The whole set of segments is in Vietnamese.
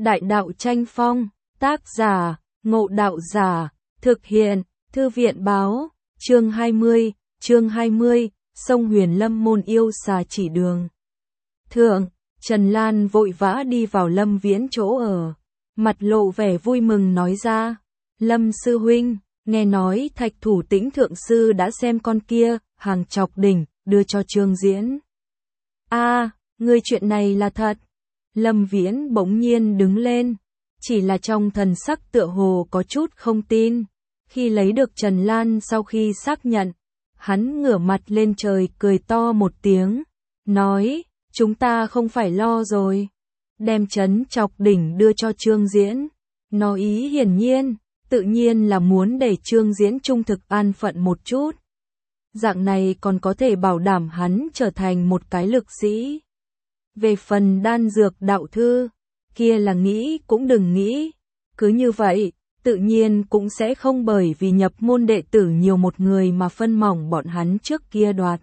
Đại đạo tranh phong, tác giả, Ngộ Đạo Giả, thực hiện, Thư viện báo, chương 20, sông Huyền Lâm môn yêu xà chỉ đường. Thượng, Trần Lan vội vã đi vào Lâm Viễn chỗ ở, mặt lộ vẻ vui mừng nói ra, Lâm sư huynh, nghe nói Thạch Thủ Tĩnh thượng sư đã xem con kia, hàng chọc đỉnh, đưa cho Trương Diễn. Ngươi chuyện này là thật. Lâm Viễn bỗng nhiên đứng lên, chỉ là trong thần sắc tựa hồ có chút không tin. Khi lấy được Trần Lan sau khi xác nhận, hắn ngửa mặt lên trời cười to một tiếng, nói, chúng ta không phải lo rồi. Đem trấn chọc đỉnh đưa cho Trương Diễn, nó ý hiển nhiên, tự nhiên là muốn để Trương Diễn trung thực an phận một chút. Dạng này còn có thể bảo đảm hắn trở thành một cái lực sĩ. Về phần đan dược đạo thư, kia là nghĩ cũng đừng nghĩ. Cứ như vậy, tự nhiên cũng sẽ không bởi vì nhập môn đệ tử nhiều một người mà phân mỏng bọn hắn trước kia đoạt.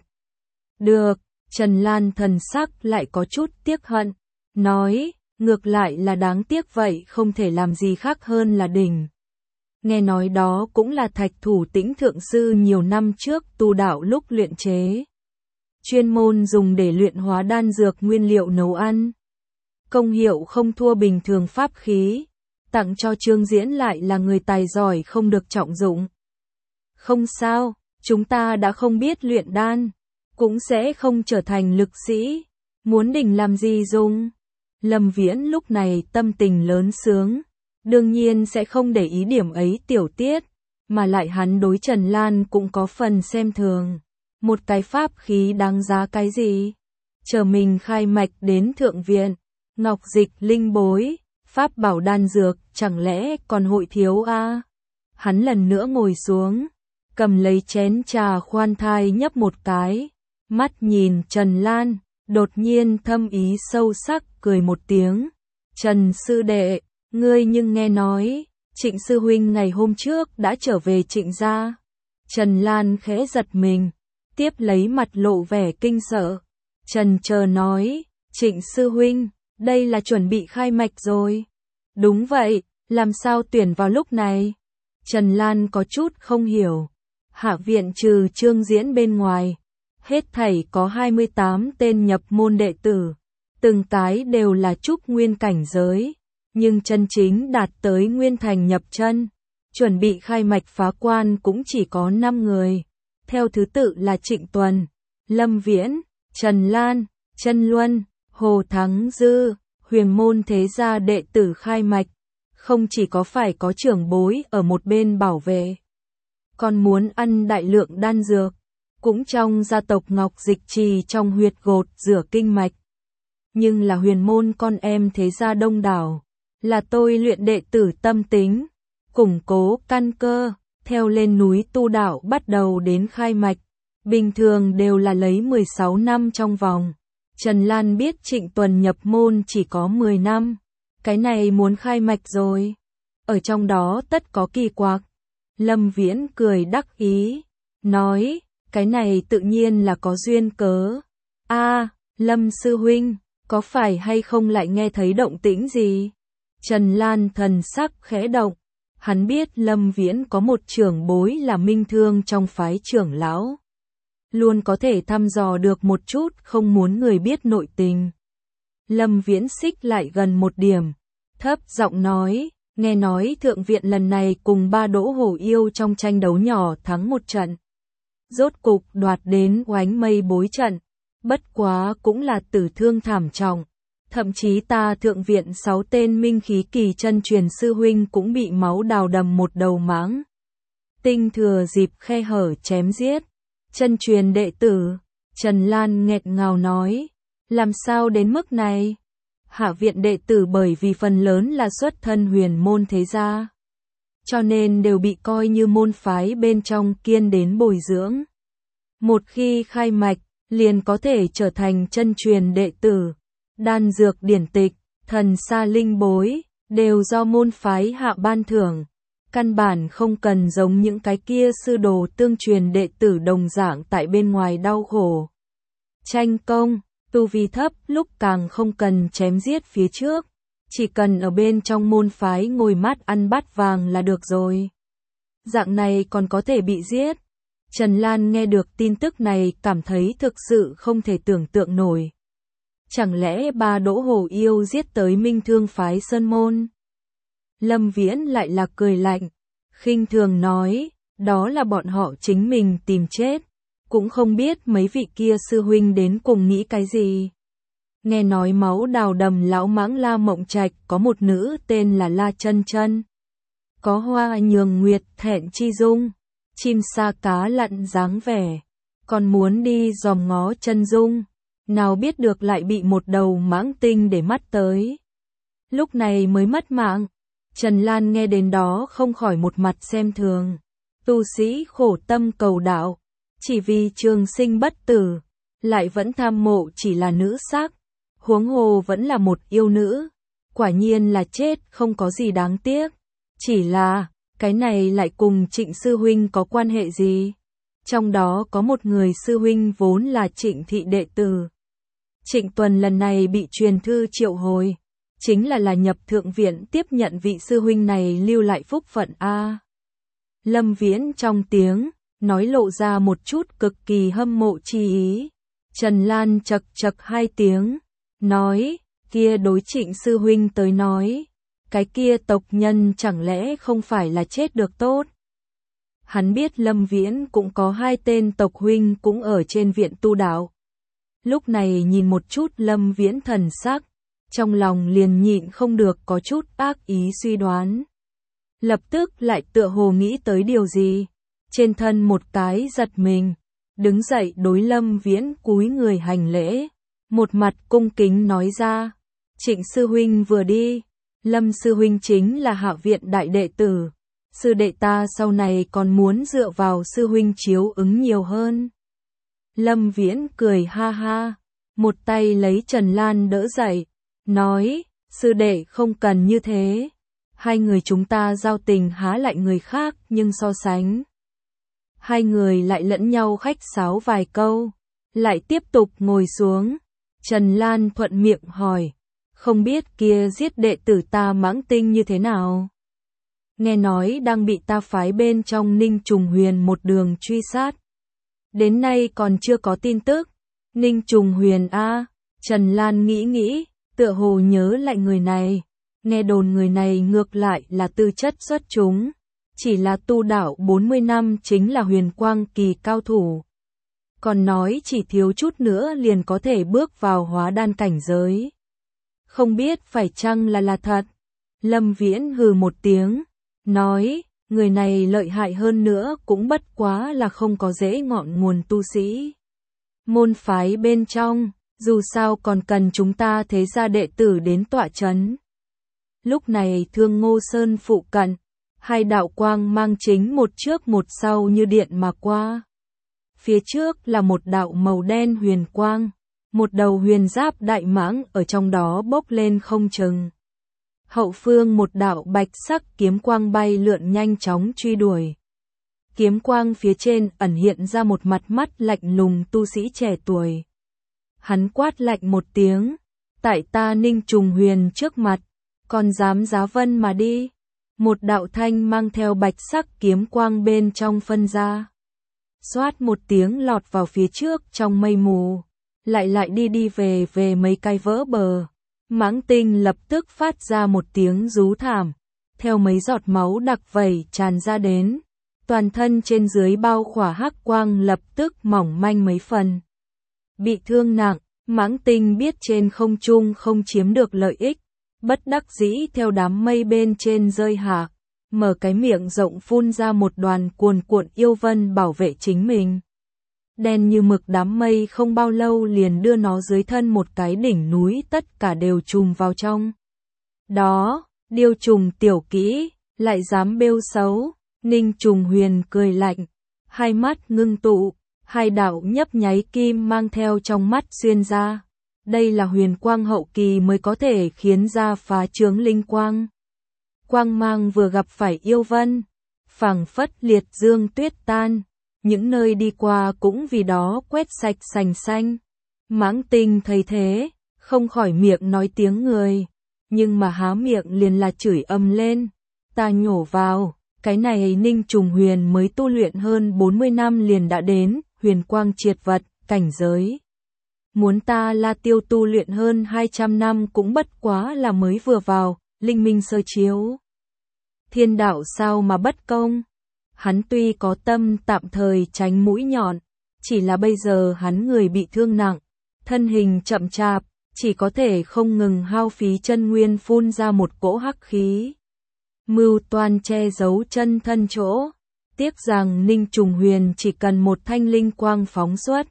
Được, Trần Lan thần sắc lại có chút tiếc hận, nói, ngược lại là đáng tiếc vậy không thể làm gì khác hơn là đỉnh. Nghe nói đó cũng là Thạch Thủ Tĩnh thượng sư nhiều năm trước tu đạo lúc luyện chế. Chuyên môn dùng để luyện hóa đan dược nguyên liệu nấu ăn. Công hiệu không thua bình thường pháp khí, tặng cho Trương Diễn lại là người tài giỏi không được trọng dụng. Không sao, chúng ta đã không biết luyện đan, cũng sẽ không trở thành lực sĩ, muốn đỉnh làm gì dùng. Lâm Viễn lúc này tâm tình lớn sướng, đương nhiên sẽ không để ý điểm ấy tiểu tiết, mà lại hắn đối Trần Lan cũng có phần xem thường. Một cái pháp khí đáng giá cái gì? Chờ mình khai mạch đến thượng viện, ngọc dịch linh bối, pháp bảo đan dược, chẳng lẽ còn hội thiếu a? Hắn lần nữa ngồi xuống, cầm lấy chén trà khoan thai nhấp một cái, mắt nhìn Trần Lan, đột nhiên thâm ý sâu sắc cười một tiếng. Trần sư đệ, ngươi nhưng nghe nói, Trịnh sư huynh ngày hôm trước đã trở về Trịnh gia. Trần Lan khẽ giật mình, tiếp lấy mặt lộ vẻ kinh sợ. Trần chờ nói, Trịnh sư huynh, đây là chuẩn bị khai mạch rồi. Đúng vậy, làm sao tuyển vào lúc này? Trần Lan có chút không hiểu. Hạ viện trừ Trương Diễn bên ngoài, hết thảy có 28 tên nhập môn đệ tử, từng cái đều là trúc nguyên cảnh giới, nhưng chân chính đạt tới nguyên thành nhập chân, chuẩn bị khai mạch phá quan cũng chỉ có 5 người. Theo thứ tự là Trịnh Tuần, Lâm Viễn, Trần Lan, Trân Luân, Hồ Thắng Dư, huyền môn thế gia đệ tử khai mạch, không chỉ có phải có trưởng bối ở một bên bảo vệ, còn muốn ăn đại lượng đan dược, cũng trong gia tộc Ngọc Dịch Trì trong huyệt gột rửa kinh mạch. Nhưng là huyền môn con em thế gia đông đảo, là tôi luyện đệ tử tâm tính, củng cố căn cơ, theo lên núi tu đạo bắt đầu đến khai mạch, bình thường đều là lấy 16 năm trong vòng. Trần Lan biết Trịnh Tuần nhập môn chỉ có 10 năm, cái này muốn khai mạch rồi. Ở trong đó tất có kỳ quặc. Lâm Viễn cười đắc ý, nói, cái này tự nhiên là có duyên cớ. Lâm sư huynh, có phải hay không lại nghe thấy động tĩnh gì? Trần Lan thần sắc khẽ động, hắn biết Lâm Viễn có một trưởng bối là minh thương trong phái trưởng lão. Luôn có thể thăm dò được một chút không muốn người biết nội tình. Lâm Viễn xích lại gần một điểm, thấp giọng nói, nghe nói thượng viện lần này cùng 3 đỗ hổ yêu trong tranh đấu nhỏ thắng một trận. Rốt cục đoạt đến oánh mây bối trận, bất quá cũng là tử thương thảm trọng. Thậm chí ta thượng viện 6 tên minh khí kỳ chân truyền sư huynh cũng bị máu đào đầm một đầu máng. Tinh thừa dịp khe hở chém giết. Chân truyền đệ tử, Trần Lan nghẹt ngào nói, làm sao đến mức này? Hạ viện đệ tử bởi vì phần lớn là xuất thân huyền môn thế gia, cho nên đều bị coi như môn phái bên trong kiên đến bồi dưỡng. Một khi khai mạch, liền có thể trở thành chân truyền đệ tử. Đan dược điển tịch, thần sa linh bối, đều do môn phái hạ ban thưởng. Căn bản không cần giống những cái kia sư đồ tương truyền đệ tử đồng dạng tại bên ngoài đau khổ. Tranh công, tu vi thấp lúc càng không cần chém giết phía trước. chỉ cần ở bên trong môn phái ngồi mát ăn bát vàng là được rồi. Dạng này còn có thể bị giết. Trần Lan nghe được tin tức này cảm thấy thực sự không thể tưởng tượng nổi. Chẳng lẽ ba Đỗ Hồ Yêu giết tới Minh Thương phái Sơn Môn? Lâm Viễn lại là cười lạnh, khinh thường nói, đó là bọn họ chính mình tìm chết, cũng không biết mấy vị kia sư huynh đến cùng nghĩ cái gì. Nghe nói Máu Đào Đầm lão mãng La Mộng Trạch có một nữ tên là La Chân Chân, có hoa nhường nguyệt thẹn chi dung, chim sa cá lặn dáng vẻ, còn muốn đi dòm ngó chân dung, nào biết được lại bị một đầu mãng tinh để mắt tới. Lúc này mới mất mạng. Trần Lan nghe đến đó không khỏi một mặt xem thường. Tu sĩ khổ tâm cầu đạo, chỉ vì trường sinh bất tử, lại vẫn tham mộ chỉ là nữ sắc, huống hồ vẫn là một yêu nữ. Quả nhiên là chết không có gì đáng tiếc. Chỉ là, cái này lại cùng Trịnh sư huynh có quan hệ gì? Trong đó có một người sư huynh vốn là Trịnh thị đệ tử. Trịnh Tuần lần này bị truyền thư triệu hồi, chính là nhập thượng viện tiếp nhận vị sư huynh này lưu lại phúc phận a. Lâm Viễn trong tiếng nói lộ ra một chút cực kỳ hâm mộ chi ý. Trần Lan chậc chậc hai tiếng, nói, kia đối Trịnh sư huynh tới nói, cái kia tộc nhân chẳng lẽ không phải là chết được tốt. Hắn biết Lâm Viễn cũng có hai tên tộc huynh cũng ở trên viện tu đạo. Lúc này nhìn một chút Lâm Viễn thần sắc, trong lòng liền nhịn không được có chút ác ý suy đoán. Lập tức lại tựa hồ nghĩ tới điều gì, trên thân một cái giật mình, đứng dậy đối Lâm Viễn cúi người hành lễ, một mặt cung kính nói ra, Trịnh sư huynh vừa đi, Lâm sư huynh chính là Hạ viện đại đệ tử, sư đệ ta sau này còn muốn dựa vào sư huynh chiếu ứng nhiều hơn. Lâm Viễn cười ha ha, một tay lấy Trần Lan đỡ dậy, nói, sư đệ không cần như thế, hai người chúng ta giao tình há lại người khác nhưng so sánh. Hai người lại lẫn nhau khách sáo vài câu, lại tiếp tục ngồi xuống. Trần Lan thuận miệng hỏi, không biết kia giết đệ tử ta mãng tinh như thế nào? Nghe nói đang bị ta phái bên trong Ninh Trùng Huyền một đường truy sát. Đến nay còn chưa có tin tức. Ninh Trùng Huyền a. Trần Lan nghĩ, tựa hồ nhớ lại người này. Nghe đồn người này ngược lại là tư chất xuất chúng, chỉ là tu đạo 40 năm chính là huyền quang kỳ cao thủ. Còn nói chỉ thiếu chút nữa liền có thể bước vào hóa đan cảnh giới. Không biết phải chăng là thật. Lâm Viễn hừ một tiếng, nói, người này lợi hại hơn nữa cũng bất quá là không có dễ ngọn nguồn tu sĩ. Môn phái bên trong, dù sao còn cần chúng ta thế gia đệ tử đến tọa chấn. Lúc này Thương Ngô Sơn phụ cận, hai đạo quang mang chính một trước một sau như điện mà qua. Phía trước là một đạo màu đen huyền quang, một đầu huyền giáp đại mãng ở trong đó bốc lên không chừng. Hậu phương một đạo bạch sắc kiếm quang bay lượn nhanh chóng truy đuổi. Kiếm quang phía trên ẩn hiện ra một mặt mắt lạnh lùng tu sĩ trẻ tuổi. Hắn quát lạnh một tiếng, tại ta Ninh Trùng Huyền trước mặt, còn dám giá vân mà đi. Một đạo thanh mang theo bạch sắc kiếm quang bên trong phân ra. Xoát một tiếng lọt vào phía trước trong mây mù, lại đi về mấy cái vỡ bờ. Mãng tinh lập tức phát ra một tiếng rú thảm, theo mấy giọt máu đặc vẩy tràn ra đến. Toàn thân trên dưới bao khỏa hắc quang lập tức mỏng manh mấy phần. Bị thương nặng, mãng tinh biết trên không trung không chiếm được lợi ích, bất đắc dĩ theo đám mây bên trên rơi hạ, mở cái miệng rộng phun ra một đoàn cuồn cuộn yêu vân bảo vệ chính mình. Đen như mực đám mây không bao lâu liền đưa nó dưới thân một cái đỉnh núi, tất cả đều trùm vào trong. Đó, điêu trùng tiểu kỹ, lại dám bêu xấu. Ninh Trùng Huyền cười lạnh, hai mắt ngưng tụ, hai đạo nhấp nháy kim mang theo trong mắt xuyên ra. Đây là huyền quang hậu kỳ mới có thể khiến ra phá chướng linh quang. Quang mang vừa gặp phải yêu vân, phảng phất liệt dương tuyết tan, những nơi đi qua cũng vì đó quét sạch sành xanh. Mãng tinh thấy thế, không khỏi miệng nói tiếng người, nhưng mà há miệng liền là chửi ầm lên. Ta nhổ vào, cái này Ninh Trùng Huyền mới tu luyện hơn 40 năm liền đã đến, huyền quang triệt vật, cảnh giới. Muốn ta La Tiêu tu luyện hơn 200 năm cũng bất quá là mới vừa vào, linh minh sơ chiếu. Thiên đạo sao mà bất công? Hắn tuy có tâm tạm thời tránh mũi nhọn, chỉ là bây giờ hắn người bị thương nặng, thân hình chậm chạp, chỉ có thể không ngừng hao phí chân nguyên phun ra một cỗ hắc khí. Mưu toan che giấu chân thân chỗ, tiếc rằng Ninh Trùng Huyền chỉ cần một thanh linh quang phóng xuất.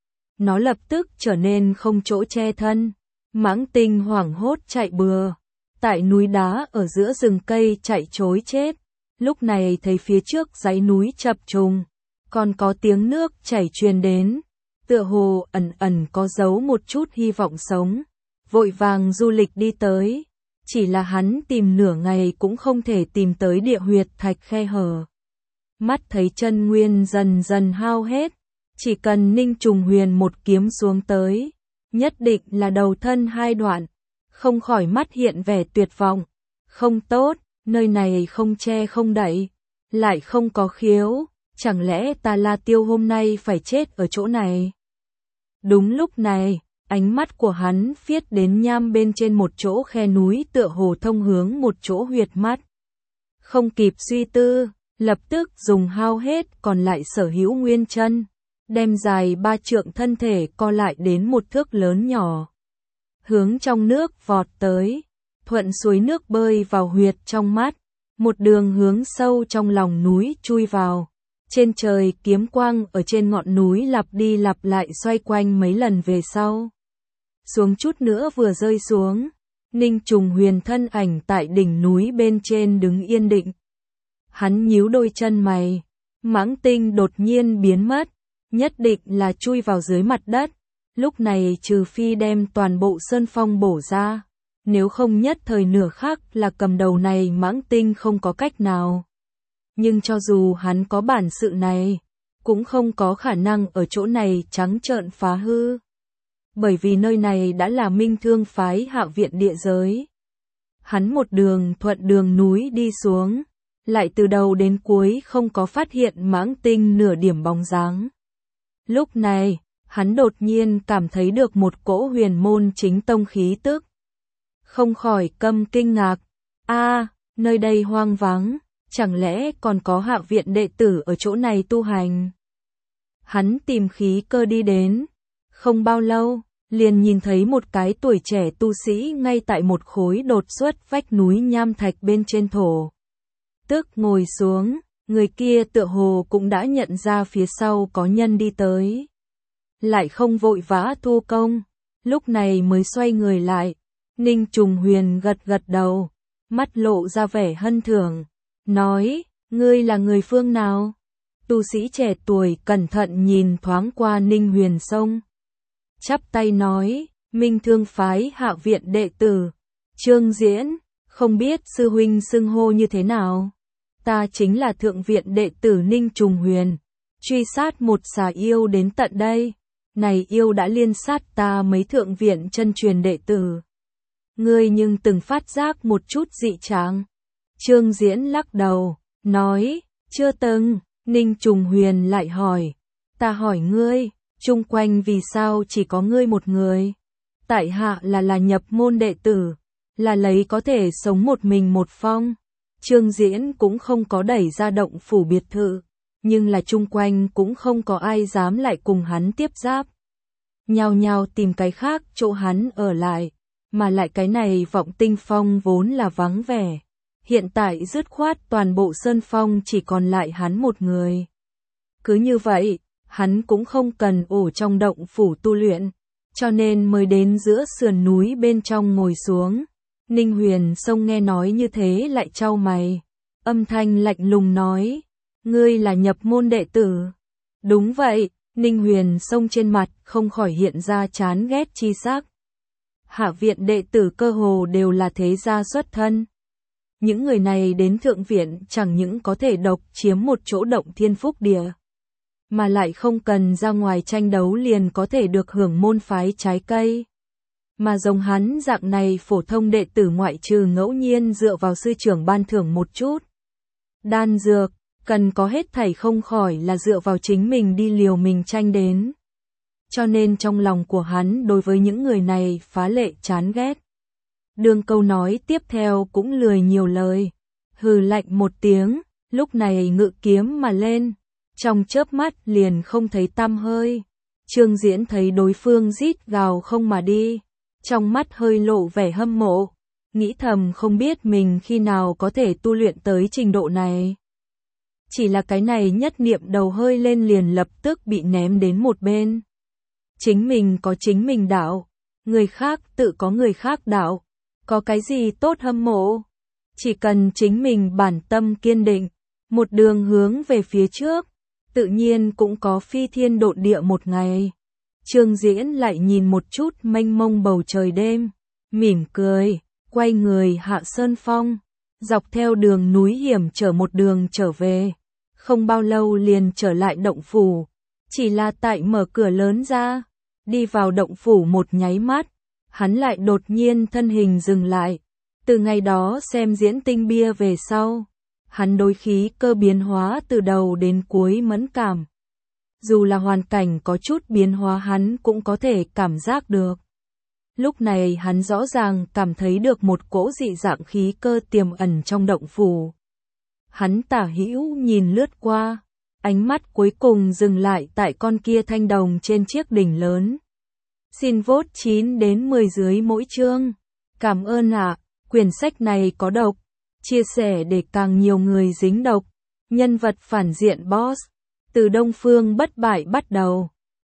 Nó lập tức trở nên không chỗ che thân, Mãng Tinh hoảng hốt chạy bừa, tại núi đá ở giữa rừng cây chạy trối chết, lúc này thấy phía trước dãy núi chập trùng, còn có tiếng nước chảy truyền đến, tựa hồ ẩn ẩn có giấu một chút hy vọng sống, vội vàng du lịch đi tới, chỉ là hắn tìm nửa ngày cũng không thể tìm tới địa huyệt thạch khe hở. Mắt thấy chân nguyên dần dần hao hết, chỉ cần Ninh Trùng Huyền một kiếm xuống tới, nhất định là đầu thân hai đoạn, không khỏi mắt hiện vẻ tuyệt vọng. Không tốt, nơi này không che không đậy, lại không có khiếu, chẳng lẽ ta La Tiêu hôm nay phải chết ở chỗ này? Đúng lúc này, ánh mắt của hắn phiết đến nham bên trên một chỗ khe núi tựa hồ thông hướng một chỗ huyệt mắt. Không kịp suy tư, lập tức dùng hao hết còn lại sở hữu nguyên chân, đem dài 3 trượng thân thể co lại đến một thước lớn nhỏ. Hướng trong nước vọt tới, thuận suối nước bơi vào huyệt trong mắt, một đường hướng sâu trong lòng núi chui vào. Trên trời kiếm quang ở trên ngọn núi lặp đi lặp lại xoay quanh mấy lần về sau. Xuống chút nữa vừa rơi xuống, Ninh Trùng Huyền thân ảnh tại đỉnh núi bên trên đứng yên định. Hắn nhíu đôi chân mày, Mãng Tinh đột nhiên biến mất, nhất định là chui vào dưới mặt đất. Lúc này trừ phi đem toàn bộ sơn phong bổ ra, nếu không nhất thời nửa khắc là cầm đầu này Mãng Tinh không có cách nào. Nhưng cho dù hắn có bản sự này, cũng không có khả năng ở chỗ này trắng trợn phá hư. Bởi vì nơi này đã là Minh Thương phái Hạ viện địa giới. Hắn một đường thuận đường núi đi xuống, lại từ đầu đến cuối không có phát hiện Mãng Tinh nửa điểm bóng dáng. Lúc này, hắn đột nhiên cảm thấy được một cỗ huyền môn chính tông khí tức. Không khỏi câm kinh ngạc, nơi đây hoang vắng, chẳng lẽ còn có Hạ viện đệ tử ở chỗ này tu hành? Hắn tìm khí cơ đi đến, không bao lâu, liền nhìn thấy một cái tuổi trẻ tu sĩ ngay tại một khối đột xuất vách núi nham thạch bên trên thổ. Tức ngồi xuống, người kia tựa hồ cũng đã nhận ra phía sau có nhân đi tới. Lại không vội vã thu công, lúc này mới xoay người lại. Ninh Trùng Huyền gật gật đầu, mắt lộ ra vẻ hân thưởng, nói, ngươi là người phương nào? Tu sĩ trẻ tuổi cẩn thận nhìn thoáng qua Ninh Huyền Sông. Chắp tay nói, Minh Thương phái Hạ viện đệ tử, Trương Diễn, không biết sư huynh xưng hô như thế nào? Ta chính là thượng viện đệ tử Ninh Trùng Huyền, truy sát một xà yêu đến tận đây. Này yêu đã liên sát ta mấy thượng viện chân truyền đệ tử. Ngươi nhưng từng phát giác một chút dị trạng? Trương Diễn lắc đầu, nói, chưa từng. Ninh Trùng Huyền lại hỏi, ta hỏi ngươi, chung quanh vì sao chỉ có ngươi một người? Tại hạ là nhập môn đệ tử, là lấy có thể sống một mình một phong. Trương Diễn cũng không có đẩy ra động phủ biệt thự, nhưng là chung quanh cũng không có ai dám lại cùng hắn tiếp giáp. Nhao nhao tìm cái khác chỗ hắn ở lại, mà lại cái này Vọng Tinh Phong vốn là vắng vẻ. Hiện tại dứt khoát toàn bộ sơn phong chỉ còn lại hắn một người. Cứ như vậy, hắn cũng không cần ổ trong động phủ tu luyện, cho nên mới đến giữa sườn núi bên trong ngồi xuống. Ninh Huyền Sông nghe nói như thế lại chau mày, âm thanh lạnh lùng nói, ngươi là nhập môn đệ tử. Đúng vậy, Ninh Huyền Sông trên mặt không khỏi hiện ra chán ghét chi sắc. Hạ viện đệ tử cơ hồ đều là thế gia xuất thân. Những người này đến thượng viện chẳng những có thể độc chiếm một chỗ động thiên phúc địa, mà lại không cần ra ngoài tranh đấu liền có thể được hưởng môn phái trái cây. Mà giống hắn dạng này phổ thông đệ tử ngoại trừ ngẫu nhiên dựa vào sư trưởng ban thưởng một chút đan dược, cần có hết thảy không khỏi là dựa vào chính mình đi liều mình tranh đến. Cho nên trong lòng của hắn đối với những người này phá lệ chán ghét. Đường câu nói tiếp theo cũng lười nhiều lời. Hừ lạnh một tiếng, lúc này ngự kiếm mà lên. Trong chớp mắt liền không thấy tăm hơi. Trương Diễn thấy đối phương rít gào không mà đi. Trong mắt hơi lộ vẻ hâm mộ. Nghĩ thầm không biết mình khi nào có thể tu luyện tới trình độ này. Chỉ là cái này nhất niệm đầu hơi lên liền lập tức bị ném đến một bên. Chính mình có chính mình đạo, người khác tự có người khác đạo, có cái gì tốt hâm mộ. Chỉ cần chính mình bản tâm kiên định, một đường hướng về phía trước, tự nhiên cũng có phi thiên độn địa một ngày. Trương Diễn lại nhìn một chút mênh mông bầu trời đêm, mỉm cười, quay người hạ sơn phong, dọc theo đường núi hiểm trở một đường trở về. Không bao lâu liền trở lại động phủ, chỉ là tại mở cửa lớn ra, đi vào động phủ một nháy mắt, hắn lại đột nhiên thân hình dừng lại. Từ ngày đó xem diễn tinh bia về sau, hắn đối khí cơ biến hóa từ đầu đến cuối mẫn cảm. Dù là hoàn cảnh có chút biến hóa hắn cũng có thể cảm giác được. Lúc này hắn rõ ràng cảm thấy được một cỗ dị dạng khí cơ tiềm ẩn trong động phủ. Hắn tả hữu nhìn lướt qua, ánh mắt cuối cùng dừng lại tại con kia thanh đồng trên chiếc đỉnh lớn. Xin vote 9 đến 10 dưới mỗi chương. Cảm ơn ạ, quyển sách này có độc. Chia sẻ để càng nhiều người dính độc. Nhân vật phản diện boss. Từ Đông Phương bất bại bắt đầu.